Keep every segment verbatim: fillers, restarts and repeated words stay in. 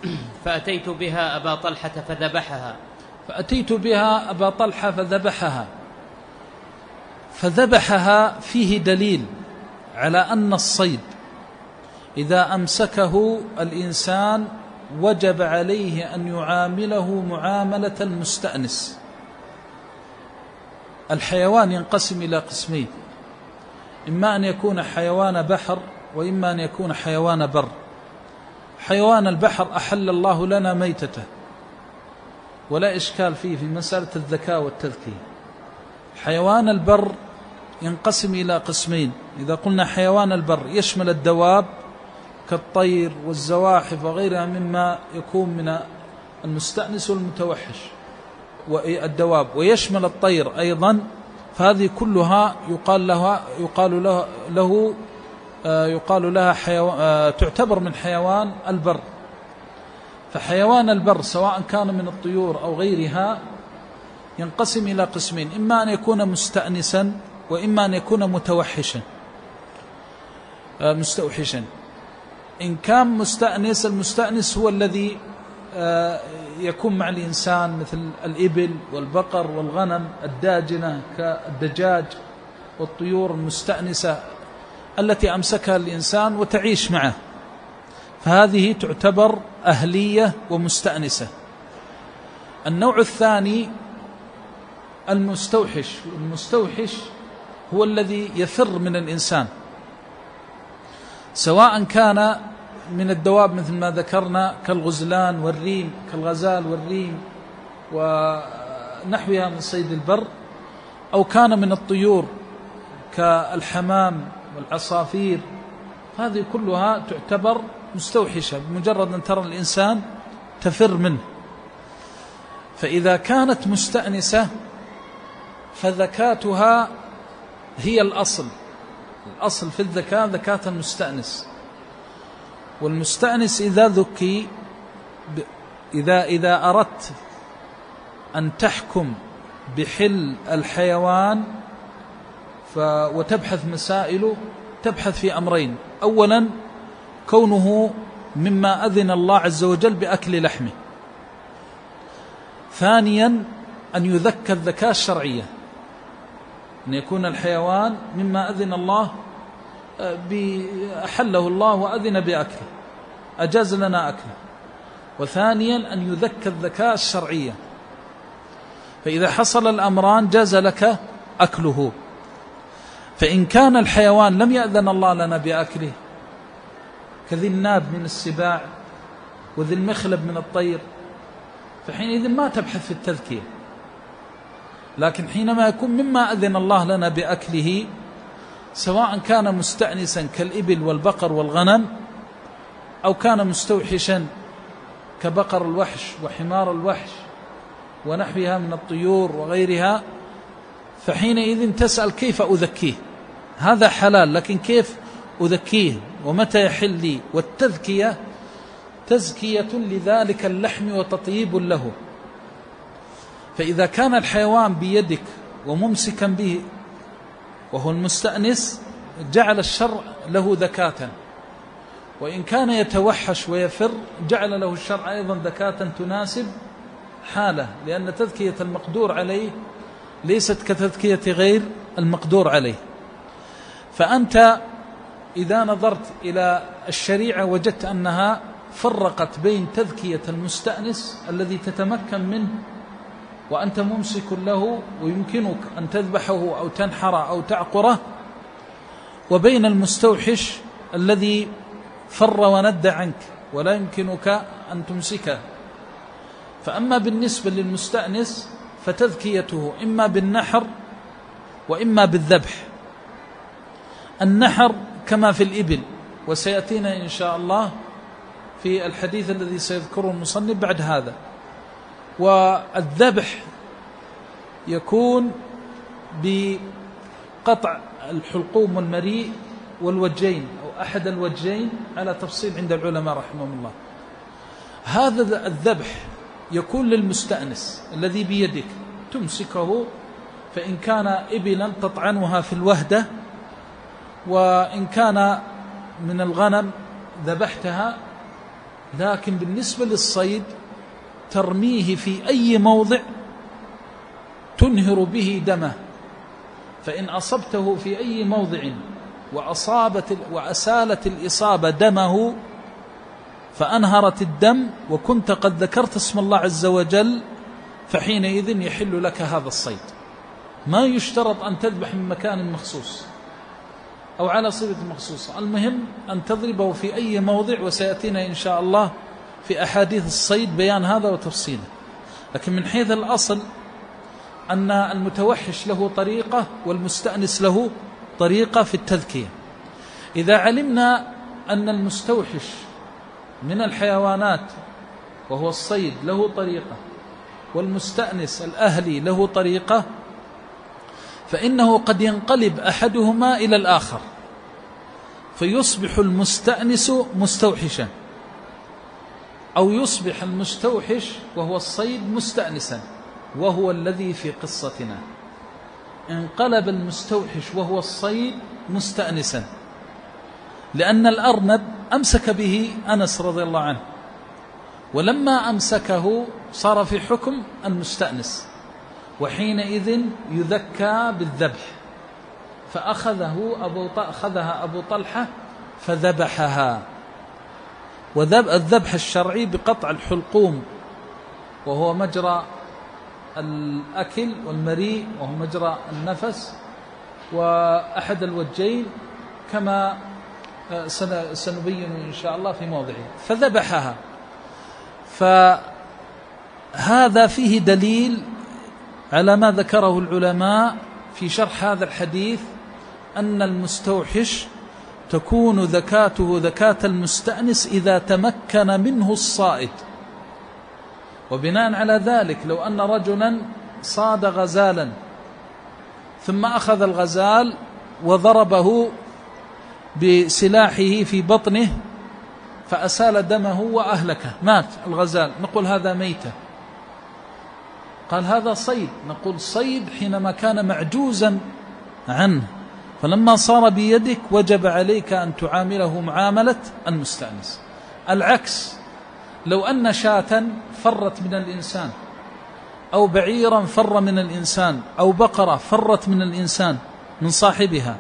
فأتيت بها أبا طلحة فذبحها فأتيت بها أبا طلحة فذبحها فذبحها فيه دليل على أن الصيد إذا أمسكه الإنسان وجب عليه أن يعامله معاملة المستأنس. الحيوان ينقسم إلى قسمين: إما أن يكون حيوان بحر، وإما أن يكون حيوان بر. حيوان البحر أحل الله لنا ميتته ولا إشكال فيه في مسألة الذكاء والتذكية. حيوان البر ينقسم إلى قسمين: إذا قلنا حيوان البر يشمل الدواب كالطير والزواحف وغيرها مما يكون من المستأنس والمتوحش والدواب، ويشمل الطير أيضا، فهذه كلها يقال لها يقال له, له يقال لها حيوان، تعتبر من حيوان البر. فحيوان البر سواء كان من الطيور أو غيرها ينقسم إلى قسمين: إما أن يكون مستأنسا، وإما أن يكون متوحشا مستوحشا. إن كان مستأنس، المستأنس هو الذي يكون مع الإنسان مثل الإبل والبقر والغنم الداجنة كالدجاج والطيور المستأنسة التي أمسكها الإنسان وتعيش معه، فهذه تعتبر أهلية ومستأنسة. النوع الثاني المستوحش. المستوحش هو الذي يفر من الإنسان، سواء كان من الدواب مثل ما ذكرنا كالغزلان والريم، كالغزال والريم ونحوها من صيد البر، أو كان من الطيور كالحمام والعصافير، هذه كلها تعتبر مستوحشة بمجرد أن ترى الإنسان تفر منه. فإذا كانت مستأنسة فذكاتها هي الأصل. الأصل في الذكاء ذكاة المستأنس. والمستأنس إذا ذكي، إذا, إذا أردت أن تحكم بحل الحيوان وتبحث مسائله، تبحث في أمرين: أولا كونه مما أذن الله عز وجل بأكل لحمه، ثانيا أن يذكى الذكاة الشرعية، أن يكون الحيوان مما أذن الله أحله الله وأذن بأكله، أجاز لنا أكله، وثانيا أن يذكى الذكاء الشرعية. فإذا حصل الأمران جاز لك أكله. فإن كان الحيوان لم يأذن الله لنا بأكله كذي الناب من السباع وذي المخلب من الطير، فحينئذ ما تبحث في التذكية. لكن حينما يكون مما أذن الله لنا بأكله، سواء كان مستأنسا كالإبل والبقر والغنم، أو كان مستوحشا كبقر الوحش وحمار الوحش ونحوها من الطيور وغيرها، فحينئذ تسأل كيف أذكيه؟ هذا حلال، لكن كيف أذكيه ومتى يحل لي؟ والتذكية تزكية لذلك اللحم وتطيب له. فإذا كان الحيوان بيدك وممسكا به وهو المستأنس، جعل الشرع له ذكاة، وإن كان يتوحش ويفر جعل له الشرع أيضا ذكاة تناسب حاله، لأن تذكية المقدور عليه ليست كتذكية غير المقدور عليه. فأنت إذا نظرت إلى الشريعة وجدت أنها فرقت بين تذكية المستأنس الذي تتمكن منه وأنت ممسك له ويمكنك أن تذبحه أو تنحره أو تعقره، وبين المستوحش الذي فر وند عنك ولا يمكنك أن تمسكه. فأما بالنسبة للمستأنس فتذكيته إما بالنحر وإما بالذبح. النحر كما في الإبل، وسيأتينا إن شاء الله في الحديث الذي سيذكره المصنف بعد هذا. والذبح يكون بقطع الحلقوم والمريء والوجين أو أحد الوجين على تفصيل عند العلماء رحمهم الله. هذا الذبح يكون للمستأنس الذي بيدك تمسكه، فإن كان إبلا تطعنها في الوهدة، وإن كان من الغنم ذبحتها لكن بالنسبة للصيد ترميه في أي موضع تنهر به دمه، فإن أصبته في أي موضع وأصابت وأسالت الإصابة دمه فأنهرت الدم وكنت قد ذكرت اسم الله عز وجل، فحينئذ يحل لك هذا الصيد. ما يشترط أن تذبح من مكان مخصوص أو على صفة مخصوصة، المهم أن تضربه في أي موضع، وسيأتينا إن شاء الله في أحاديث الصيد بيان هذا وتفصيله. لكن من حيث الأصل أن المتوحش له طريقة والمستأنس له طريقة في التذكية. إذا علمنا أن المستوحش من الحيوانات وهو الصيد له طريقة والمستأنس الأهلي له طريقة، فإنه قد ينقلب أحدهما إلى الآخر فيصبح المستأنس مستوحشا، أو يصبح المستوحش وهو الصيد مستأنسا، وهو الذي في قصتنا. انقلب المستوحش وهو الصيد مستأنسا، لأن الأرنب أمسك به أنس رضي الله عنه، ولما أمسكه صار في حكم المستأنس، وحينئذ يذكى بالذبح. فأخذه أبو أخذها أبو طلحة فذبحها. والذبح الشرعي بقطع الحلقوم وهو مجرى الأكل، والمريء وهو مجرى النفس، وأحد الوجين كما سنبين إن شاء الله في موضعه. فذبحها. فهذا فيه دليل على ما ذكره العلماء في شرح هذا الحديث، أن المستوحش تكون ذكاته ذكاة المستأنس إذا تمكن منه الصائد. وبناء على ذلك لو أن رجلا صاد غزالا ثم أخذ الغزال وضربه بسلاحه في بطنه فأسال دمه وأهلكه، مات الغزال، نقول هذا ميتة. قال هذا صيد، نقول صيد حينما كان معجوزا عنه، فلما صار بيدك وجب عليك أن تعامله معاملة المستأنس. العكس، لو أن شاة فرت من الإنسان، أو بعيرا فر من الإنسان، أو بقرة فرت من الإنسان من صاحبها،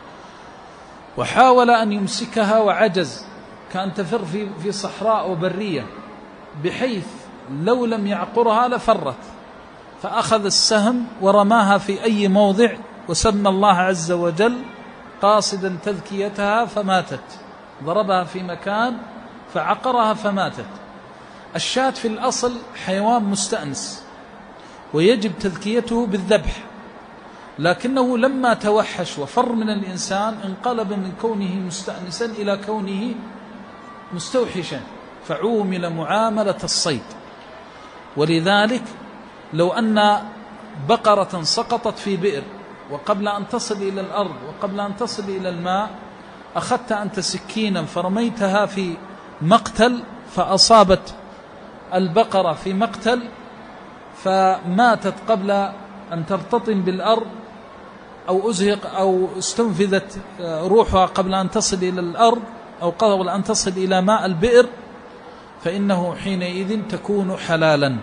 وحاول أن يمسكها وعجز، كأن تفر في في صحراء وبرية، بحيث لو لم يعقرها لفرت، فأخذ السهم ورماها في أي موضع وسمى الله عز وجل قاصدا تذكيتها فماتت، ضربها في مكان فعقرها فماتت. الشاة في الأصل حيوان مستأنس ويجب تذكيته بالذبح، لكنه لما توحش وفر من الإنسان انقلب من كونه مستأنسا إلى كونه مستوحشا، فعومل معاملة الصيد. ولذلك لو أن بقرة سقطت في بئر وقبل أن تصل إلى الأرض وقبل أن تصل إلى الماء أخذت أنت سكينا فرميتها في مقتل فأصابت البقرة في مقتل فماتت قبل أن ترتطم بالأرض، أو أزهق أو استنفذت روحها قبل أن تصل إلى الأرض، أو قبل أن تصل إلى ماء البئر، فإنه حينئذ تكون حلالا.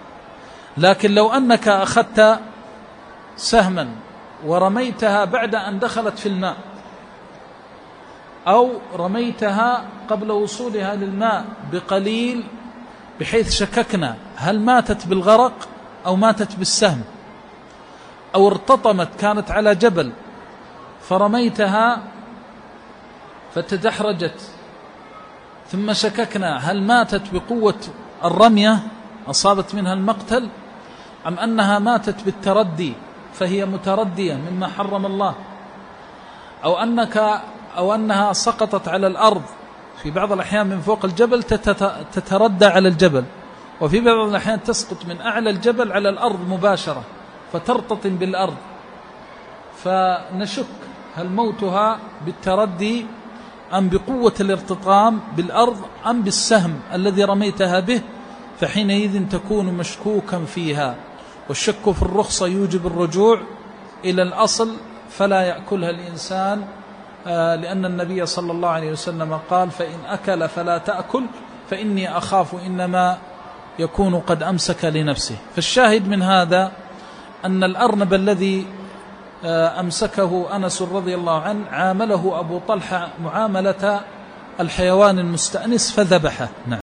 لكن لو أنك أخذت سهما ورميتها بعد أن دخلت في الماء، أو رميتها قبل وصولها للماء بقليل بحيث شككنا هل ماتت بالغرق أو ماتت بالسهم، أو ارتطمت كانت على جبل فرميتها فتدحرجت، ثم شككنا هل ماتت بقوة الرمية أصابت منها المقتل أم أنها ماتت بالتردي فهي متردية مما حرم الله، أو أنك أو أنها سقطت على الأرض، في بعض الأحيان من فوق الجبل تتردى على الجبل، وفي بعض الأحيان تسقط من أعلى الجبل على الأرض مباشرة فترتطم بالأرض، فنشك هل موتها بالتردي أم بقوة الارتطام بالأرض أم بالسهم الذي رميتها به، فحينئذ تكون مشكوكا فيها. والشك في الرخصة يوجب الرجوع إلى الأصل فلا يأكلها الإنسان، لأن النبي صلى الله عليه وسلم قال فإن أكل فلا تأكل فإني أخاف إنما يكون قد أمسك لنفسه. فالشاهد من هذا أن الأرنب الذي أمسكه أنس رضي الله عنه عامله أبو طلحة معاملة الحيوان المستأنس فذبحه. نعم.